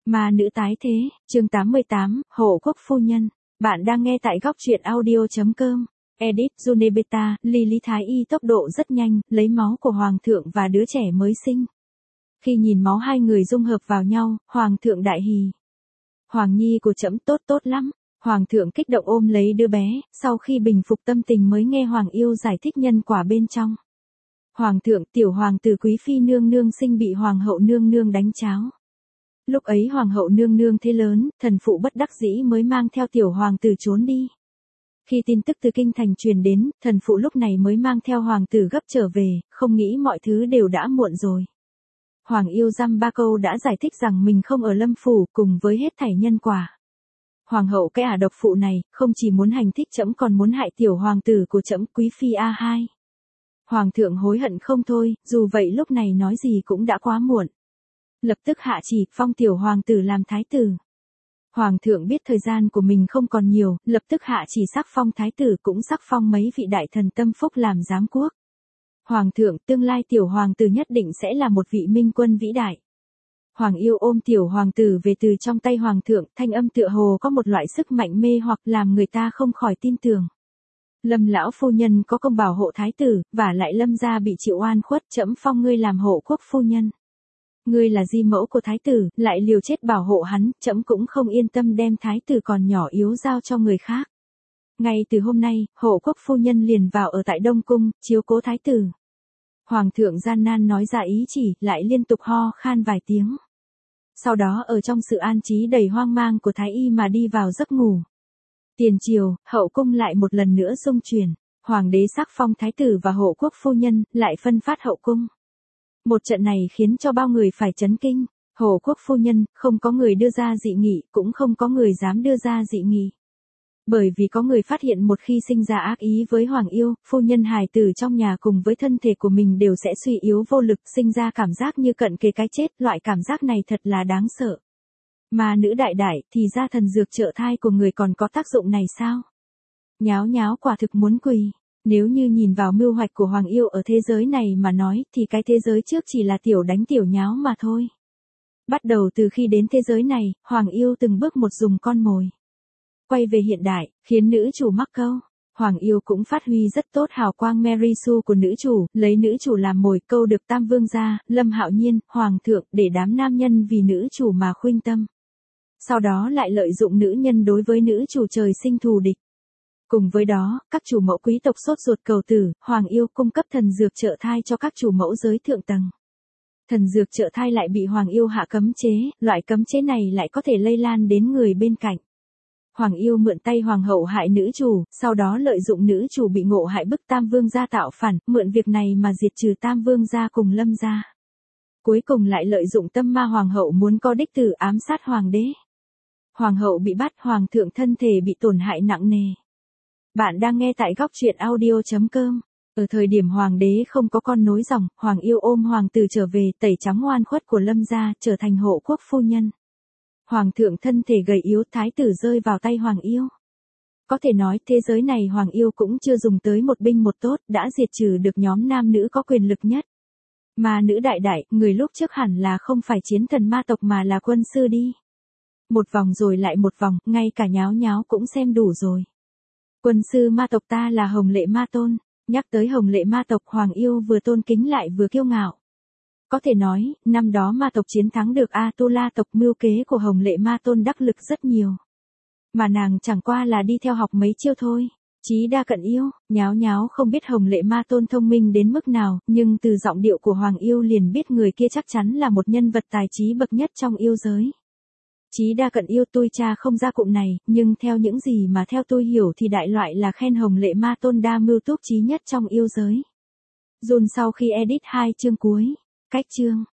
Ma nữ tái thế, chương 88, Hộ quốc phu nhân. Bạn đang nghe tại góc truyện audio.com. Edit Junebeta, Lily Thái Y tốc độ rất nhanh, lấy máu của Hoàng thượng và đứa trẻ mới sinh. Khi nhìn máu hai người dung hợp vào nhau, Hoàng thượng đại hỉ. Hoàng nhi của trẫm tốt lắm. Hoàng thượng kích động ôm lấy đứa bé, sau khi bình phục tâm tình mới nghe Hoàng yêu giải thích nhân quả bên trong. Hoàng thượng, tiểu hoàng tử quý phi nương nương sinh bị hoàng hậu nương nương đánh cháo. Lúc ấy hoàng hậu nương nương thế lớn, thần phụ bất đắc dĩ mới mang theo tiểu hoàng tử trốn đi. Khi tin tức từ kinh thành truyền đến, thần phụ lúc này mới mang theo hoàng tử gấp trở về, không nghĩ mọi thứ đều đã muộn rồi. Hoàng yêu dăm ba câu đã giải thích rằng mình không ở Lâm phủ cùng với hết thảy nhân quả. Hoàng hậu cái ả độc phụ này, không chỉ muốn hành thích trẫm còn muốn hại tiểu hoàng tử của trẫm quý phi A2. Hoàng thượng hối hận không thôi, dù vậy lúc này nói gì cũng đã quá muộn. Lập tức hạ chỉ, phong tiểu hoàng tử làm thái tử. Hoàng thượng biết thời gian của mình không còn nhiều, lập tức hạ chỉ sắc phong thái tử cũng sắc phong mấy vị đại thần tâm phúc làm giám quốc. Hoàng thượng, tương lai tiểu hoàng tử nhất định sẽ là một vị minh quân vĩ đại. Hoàng yêu ôm tiểu hoàng tử về từ trong tay hoàng thượng, thanh âm tựa hồ có một loại sức mạnh mê hoặc làm người ta không khỏi tin tưởng. Lâm lão phu nhân có công bảo hộ thái tử, và lại Lâm gia bị chịu oan khuất, trẫm phong ngươi làm hộ quốc phu nhân. Ngươi là di mẫu của thái tử, lại liều chết bảo hộ hắn, trẫm cũng không yên tâm đem thái tử còn nhỏ yếu giao cho người khác. Ngay từ hôm nay, hộ quốc phu nhân liền vào ở tại Đông Cung, chiếu cố thái tử. Hoàng thượng gian nan nói ra ý chỉ, lại liên tục ho khan vài tiếng. Sau đó ở trong sự an trí đầy hoang mang của thái y mà đi vào giấc ngủ. Tiền triều, hậu cung lại một lần nữa xung chuyển, hoàng đế sắc phong thái tử và hộ quốc phu nhân, lại phân phát hậu cung. Một trận này khiến cho bao người phải chấn kinh, hộ quốc phu nhân, không có người đưa ra dị nghị, cũng không có người dám đưa ra dị nghị. Bởi vì có người phát hiện một khi sinh ra ác ý với hoàng yêu, phu nhân hài tử trong nhà cùng với thân thể của mình đều sẽ suy yếu vô lực, sinh ra cảm giác như cận kề cái chết, loại cảm giác này thật là đáng sợ. Mà nữ đại đại, thì ra thần dược trợ thai của người còn có tác dụng này sao? Nháo nháo quả thực muốn quỳ. Nếu như nhìn vào mưu hoạch của Hoàng yêu ở thế giới này mà nói, thì cái thế giới trước chỉ là tiểu đánh tiểu nháo mà thôi. Bắt đầu từ khi đến thế giới này, Hoàng yêu từng bước một dùng con mồi. Quay về hiện đại, khiến nữ chủ mắc câu. Hoàng yêu cũng phát huy rất tốt hào quang Mary Sue của nữ chủ, lấy nữ chủ làm mồi câu được Tam Vương gia, Lâm Hạo Nhiên, Hoàng thượng, để đám nam nhân vì nữ chủ mà khuynh tâm. Sau đó lại lợi dụng nữ nhân đối với nữ chủ trời sinh thù địch. Cùng với đó, các chủ mẫu quý tộc sốt ruột cầu tử, Hoàng yêu cung cấp thần dược trợ thai cho các chủ mẫu giới thượng tầng. Thần dược trợ thai lại bị Hoàng yêu hạ cấm chế, loại cấm chế này lại có thể lây lan đến người bên cạnh. Hoàng yêu mượn tay hoàng hậu hại nữ chủ, sau đó lợi dụng nữ chủ bị ngộ hại bức Tam Vương gia tạo phản, mượn việc này mà diệt trừ Tam Vương gia cùng Lâm gia. Cuối cùng lại lợi dụng tâm ma hoàng hậu muốn có đích tử ám sát hoàng đế. Hoàng hậu bị bắt, hoàng thượng thân thể bị tổn hại nặng nề. Bạn đang nghe tại góc truyện audio.com. Ở thời điểm hoàng đế không có con nối dòng, Hoàng yêu ôm hoàng tử trở về, tẩy trắng oan khuất của Lâm gia, trở thành hộ quốc phu nhân. Hoàng thượng thân thể gầy yếu, thái tử rơi vào tay Hoàng yêu. Có thể nói thế giới này Hoàng yêu cũng chưa dùng tới một binh một tốt, đã diệt trừ được nhóm nam nữ có quyền lực nhất. Mà nữ đại đại, người lúc trước hẳn là không phải chiến thần ma tộc mà là quân sư đi. Một vòng rồi lại một vòng, ngay cả nháo nháo cũng xem đủ rồi. Quân sư ma tộc ta là Hồng Lệ Ma Tôn. Nhắc tới Hồng Lệ Ma tộc, Hoàng yêu vừa tôn kính lại vừa kiêu ngạo. Có thể nói, năm đó ma tộc chiến thắng được A-tu-la tộc, mưu kế của Hồng Lệ Ma Tôn đắc lực rất nhiều. Mà nàng chẳng qua là đi theo học mấy chiêu thôi. Chí đa cận yêu, nháo nháo không biết Hồng Lệ Ma Tôn thông minh đến mức nào, nhưng từ giọng điệu của Hoàng yêu liền biết người kia chắc chắn là một nhân vật tài trí bậc nhất trong yêu giới. Chí đa cận yêu, tôi tra không ra cụm này, nhưng theo những gì mà theo tôi hiểu thì đại loại là khen Hồng Lệ Ma Tôn đa mưu túc trí nhất trong yêu giới. Dồn sau khi edit 2 chương cuối. Cách chương